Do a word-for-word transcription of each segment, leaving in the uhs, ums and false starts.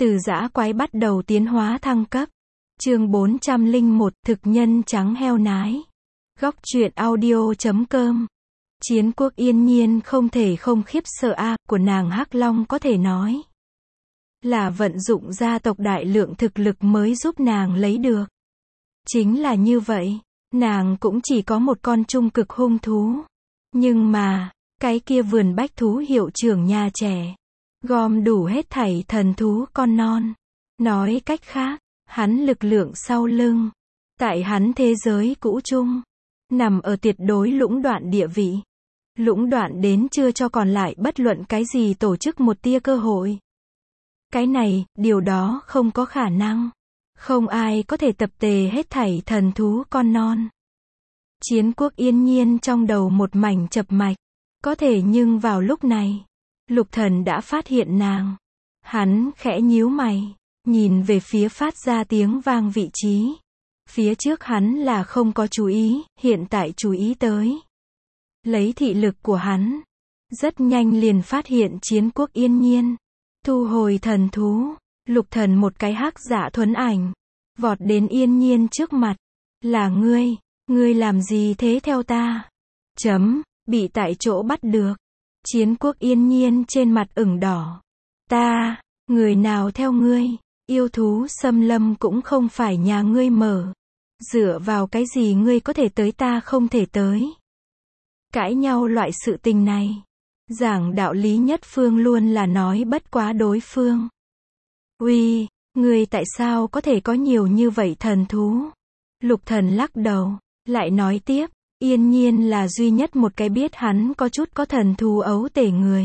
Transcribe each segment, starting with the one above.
Từ dã quái bắt đầu tiến hóa thăng cấp. Chương bốn trăm lẻ một, thực nhân trắng heo nái. Góc truyện audio chấm com. Chiến quốc yên nhiên không thể không khiếp sợ a của nàng Hắc Long có thể nói là vận dụng gia tộc đại lượng thực lực mới giúp nàng lấy được. Chính là như vậy, nàng cũng chỉ có một con trung cực hung thú. Nhưng mà, cái kia vườn bách thú hiệu trưởng nhà trẻ, gom đủ hết thảy thần thú con non. Nói cách khác, hắn lực lượng sau lưng, tại hắn thế giới cũ chung, nằm ở tuyệt đối lũng đoạn địa vị. Lũng đoạn đến chưa cho còn lại bất luận cái gì tổ chức một tia cơ hội. Cái này, điều đó không có khả năng. Không ai có thể tập tề hết thảy thần thú con non. Chiến quốc yên nhiên trong đầu một mảnh chập mạch. Có thể nhưng vào lúc này, Lục Thần đã phát hiện nàng. Hắn khẽ nhíu mày, nhìn về phía phát ra tiếng vang vị trí. Phía trước hắn là không có chú ý, hiện tại chú ý tới. Lấy thị lực của hắn, rất nhanh liền phát hiện chiến quốc yên nhiên. Thu hồi thần thú, Lục Thần một cái hắc dạ thuấn ảnh, vọt đến yên nhiên trước mặt. Là ngươi, ngươi làm gì thế theo ta? Chấm, bị tại chỗ bắt được. Chiến quốc yên nhiên trên mặt ửng đỏ. Ta, người nào theo ngươi? Yêu thú xâm lâm cũng không phải nhà ngươi mở. Dựa vào cái gì ngươi có thể tới ta không thể tới? Cãi nhau loại sự tình này, giảng đạo lý nhất phương luôn là nói bất quá đối phương. Uy, ngươi tại sao có thể có nhiều như vậy thần thú? Lục Thần lắc đầu, lại nói tiếp, yên nhiên là duy nhất một cái biết hắn có chút có thần thú ấu tể người.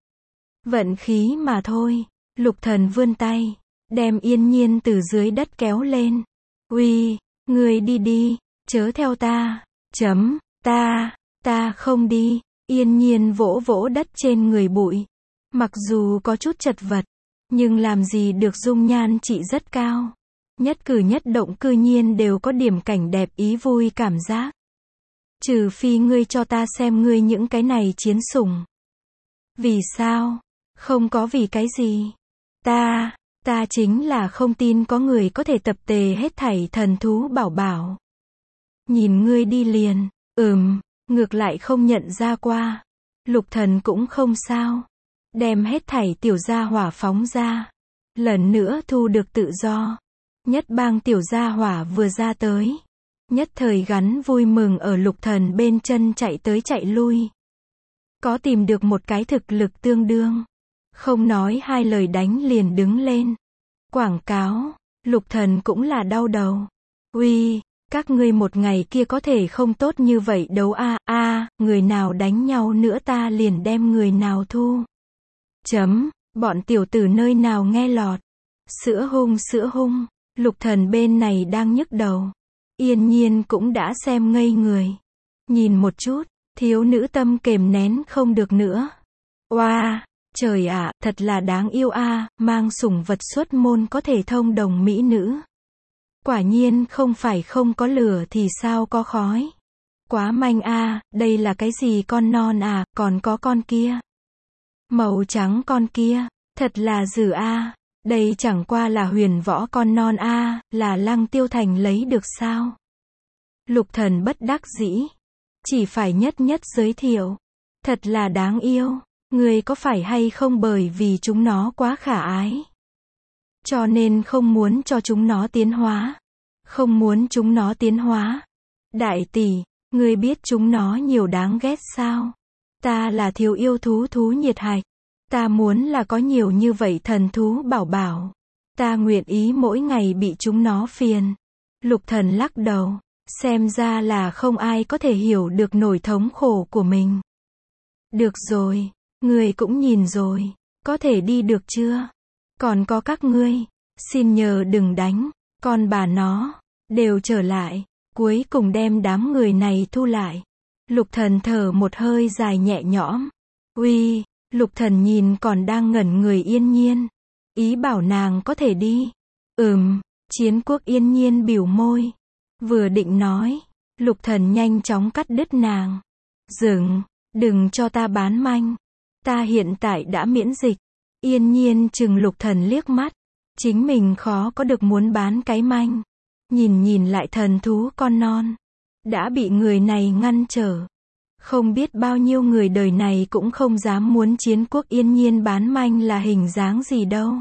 Vận khí mà thôi. Lục Thần vươn tay, đem yên nhiên từ dưới đất kéo lên. Uy, ngươi đi đi, chớ theo ta. Chấm, ta, ta không đi. Yên nhiên vỗ vỗ đất trên người bụi. Mặc dù có chút chật vật, nhưng làm gì được dung nhan chị rất cao. Nhất cử nhất động cư nhiên đều có điểm cảnh đẹp ý vui cảm giác. Trừ phi ngươi cho ta xem ngươi những cái này chiến sủng. Vì sao? Không có vì cái gì. Ta, ta chính là không tin có người có thể tập tề hết thảy thần thú bảo bảo. Nhìn ngươi đi liền, ừm, ngược lại không nhận ra qua. Lục Thần cũng không sao. Đem hết thảy tiểu gia hỏa phóng ra. Lần nữa thu được tự do. Nhất bang tiểu gia hỏa vừa ra tới. Nhất thời gắn vui mừng ở Lục Thần bên chân chạy tới chạy lui. Có tìm được một cái thực lực tương đương. Không nói hai lời đánh liền đứng lên. Quảng cáo, Lục Thần cũng là đau đầu. Uy, các ngươi một ngày kia có thể không tốt như vậy đấu a a, à, người nào đánh nhau nữa ta liền đem người nào thu. Chấm, bọn tiểu tử nơi nào nghe lọt. Sữa hung sữa hung, Lục Thần bên này đang nhức đầu. Yên nhiên cũng đã xem ngây người. Nhìn một chút, thiếu nữ tâm kềm nén không được nữa. Oa, wow, trời ạ, à, thật là đáng yêu a, à, mang sủng vật xuất môn có thể thông đồng mỹ nữ. Quả nhiên không phải không có lửa thì sao có khói. Quá manh a, à, đây là cái gì con non à, còn có con kia. Màu trắng con kia, thật là dữ a. À. Đây chẳng qua là huyền võ con non a, à, là Lăng Tiêu Thành lấy được sao? Lục Thần bất đắc dĩ, chỉ phải nhất nhất giới thiệu. Thật là đáng yêu, người có phải hay không bởi vì chúng nó quá khả ái, cho nên không muốn cho chúng nó tiến hóa. Không muốn chúng nó tiến hóa. Đại tỷ, người biết chúng nó nhiều đáng ghét sao? Ta là thiếu yêu thú thú nhiệt hạch. Ta muốn là có nhiều như vậy thần thú bảo bảo. Ta nguyện ý mỗi ngày bị chúng nó phiền. Lục Thần lắc đầu. Xem ra là không ai có thể hiểu được nỗi thống khổ của mình. Được rồi, người cũng nhìn rồi. Có thể đi được chưa? Còn có các ngươi. Xin nhờ đừng đánh. Con bà nó. Đều trở lại. Cuối cùng đem đám người này thu lại. Lục Thần thở một hơi dài nhẹ nhõm. Uy. Lục Thần nhìn còn đang ngẩn người yên nhiên. Ý bảo nàng có thể đi. Ừm, chiến quốc yên nhiên bĩu môi. Vừa định nói, Lục Thần nhanh chóng cắt đứt nàng. Dừng, đừng cho ta bán manh. Ta hiện tại đã miễn dịch. Yên nhiên chừng Lục Thần liếc mắt. Chính mình khó có được muốn bán cái manh. Nhìn nhìn lại thần thú con non. Đã bị người này ngăn trở. Không biết bao nhiêu người đời này cũng không dám muốn Chiến Quốc Yên Nhiên bán manh là hình dáng gì đâu.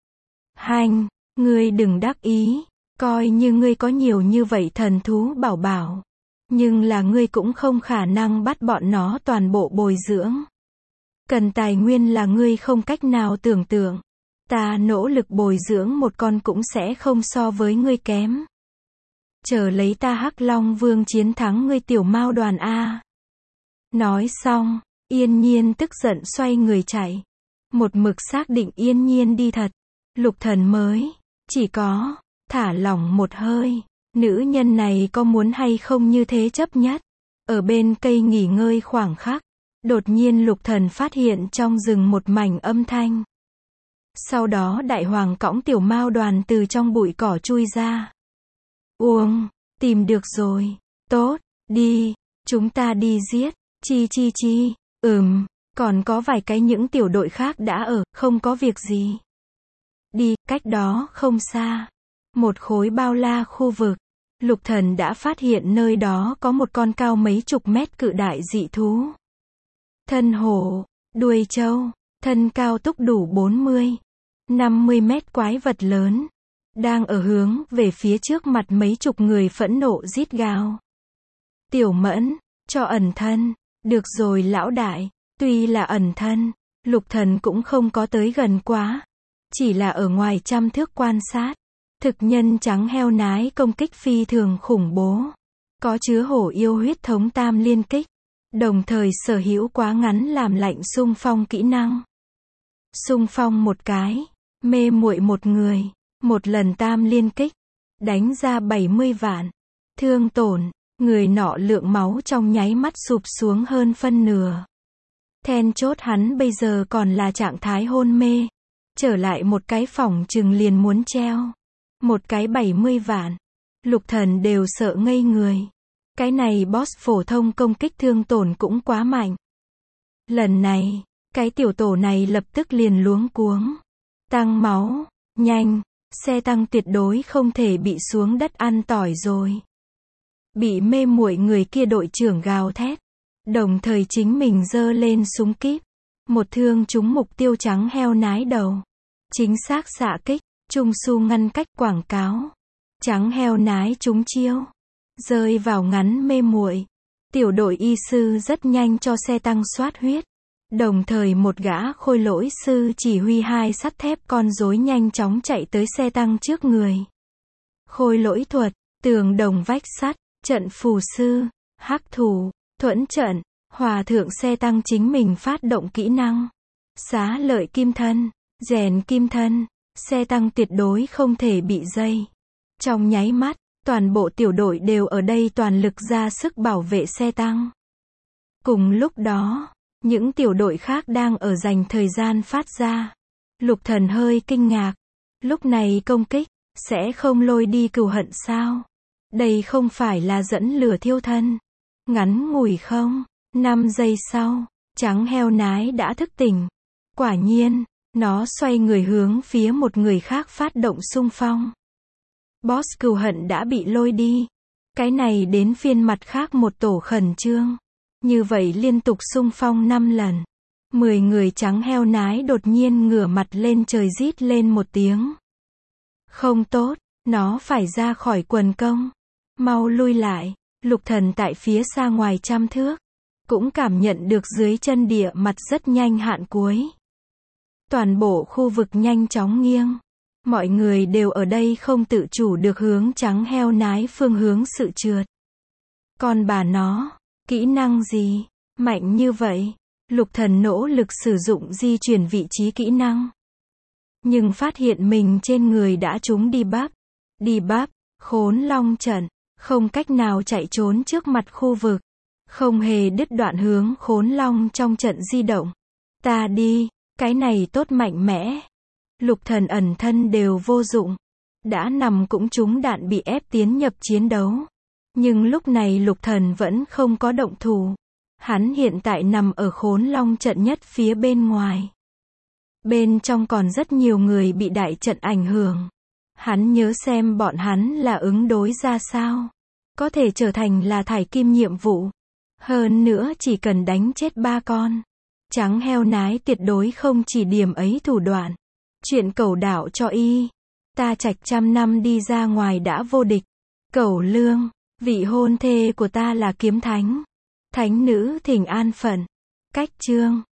Hành, ngươi đừng đắc ý. Coi như ngươi có nhiều như vậy thần thú bảo bảo. Nhưng là ngươi cũng không khả năng bắt bọn nó toàn bộ bồi dưỡng. Cần tài nguyên là ngươi không cách nào tưởng tượng. Ta nỗ lực bồi dưỡng một con cũng sẽ không so với ngươi kém. Chờ lấy ta Hắc Long Vương chiến thắng ngươi tiểu mao đoàn A. Nói xong, Yên Nhiên tức giận xoay người chạy. Một mực xác định Yên Nhiên đi thật. Lục Thần mới, chỉ có, thả lỏng một hơi. Nữ nhân này có muốn hay không như thế chấp nhất. Ở bên cây nghỉ ngơi khoảng khắc. Đột nhiên Lục Thần phát hiện trong rừng một mảnh âm thanh. Sau đó đại hoàng cõng tiểu mao đoàn từ trong bụi cỏ chui ra. Uông, tìm được rồi. Tốt, đi, chúng ta đi giết. Chi chi chi, ừm, còn có vài cái những tiểu đội khác đã ở, không có việc gì. Đi, cách đó không xa. Một khối bao la khu vực. Lục Thần đã phát hiện nơi đó có một con cao mấy chục mét cự đại dị thú. Thân hổ, đuôi trâu, thân cao túc đủ bốn mươi, năm mươi mét quái vật lớn. Đang ở hướng về phía trước mặt mấy chục người phẫn nộ rít gào. Tiểu Mẫn, cho ẩn thân. Được rồi lão đại, tuy là ẩn thân, Lục Thần cũng không có tới gần quá. Chỉ là ở ngoài trăm thước quan sát. Thực nhân trắng heo nái công kích phi thường khủng bố. Có chứa hổ yêu huyết thống tam liên kích. Đồng thời sở hữu quá ngắn làm lạnh xung phong kỹ năng. Xung phong một cái, mê muội một người, một lần tam liên kích. Đánh ra bảy mươi vạn. Thương tổn. Người nọ lượng máu trong nháy mắt sụp xuống hơn phân nửa. Then chốt hắn bây giờ còn là trạng thái hôn mê. Trở lại một cái phòng chừng liền muốn treo. Một cái bảy mươi vạn. Lục Thần đều sợ ngây người. Cái này boss phổ thông công kích thương tổn cũng quá mạnh. Lần này, cái tiểu tổ này lập tức liền luống cuống. Tăng máu, nhanh, xe tăng tuyệt đối không thể bị xuống đất ăn tỏi rồi. Bị mê muội người kia đội trưởng gào thét. Đồng thời chính mình giơ lên súng kíp. Một thương trúng mục tiêu trắng heo nái đầu. Chính xác xạ kích, trung su ngăn cách quảng cáo. Trắng heo nái trúng chiêu. Rơi vào ngắn mê muội. Tiểu đội y sư rất nhanh cho xe tăng soát huyết. Đồng thời một gã khôi lỗi sư chỉ huy hai sắt thép con rối nhanh chóng chạy tới xe tăng trước người. Khôi lỗi thuật, tường đồng vách sắt. Trận phù sư, hắc thủ, thuẫn trận, hòa thượng xe tăng chính mình phát động kỹ năng. Xá lợi kim thân, rèn kim thân, xe tăng tuyệt đối không thể bị dây. Trong nháy mắt, toàn bộ tiểu đội đều ở đây toàn lực ra sức bảo vệ xe tăng. Cùng lúc đó, những tiểu đội khác đang ở dành thời gian phát ra. Lục Thần hơi kinh ngạc. Lúc này công kích, sẽ không lôi đi cừu hận sao? Đây không phải là dẫn lửa thiêu thân. Ngắn ngủi không? năm giây sau, trắng heo nái đã thức tỉnh. Quả nhiên, nó xoay người hướng phía một người khác phát động xung phong. Boss cừu hận đã bị lôi đi. Cái này đến phiên mặt khác một tổ khẩn trương. Như vậy liên tục xung phong năm lần. Mười người trắng heo nái đột nhiên ngửa mặt lên trời rít lên một tiếng. Không tốt, nó phải ra khỏi quần công. Mau lui lại. Lục Thần tại phía xa ngoài trăm thước. Cũng cảm nhận được dưới chân địa mặt rất nhanh hạn cuối. Toàn bộ khu vực nhanh chóng nghiêng. Mọi người đều ở đây không tự chủ được hướng trắng heo nái phương hướng sự trượt. Còn bà nó, kỹ năng gì? Mạnh như vậy. Lục Thần nỗ lực sử dụng di chuyển vị trí kỹ năng. Nhưng phát hiện mình trên người đã trúng debuff. Debuff, khốn long trận. Không cách nào chạy trốn trước mặt khu vực. Không hề đứt đoạn hướng khốn long trong trận di động. Ta đi, cái này tốt mạnh mẽ. Lục Thần ẩn thân đều vô dụng. Đã nằm cũng trúng đạn bị ép tiến nhập chiến đấu. Nhưng lúc này Lục Thần vẫn không có động thủ. Hắn hiện tại nằm ở khốn long trận nhất phía bên ngoài. Bên trong còn rất nhiều người bị đại trận ảnh hưởng. Hắn nhớ xem bọn hắn là ứng đối ra sao. Có thể trở thành là thải kim nhiệm vụ. Hơn nữa chỉ cần đánh chết ba con. Trắng heo nái tuyệt đối không chỉ điểm ấy thủ đoạn. Chuyện cẩu đạo cho y. Ta trạch trăm năm đi ra ngoài đã vô địch. Cẩu lương, vị hôn thê của ta là kiếm thánh. Thánh nữ thỉnh an phận. Cách chương.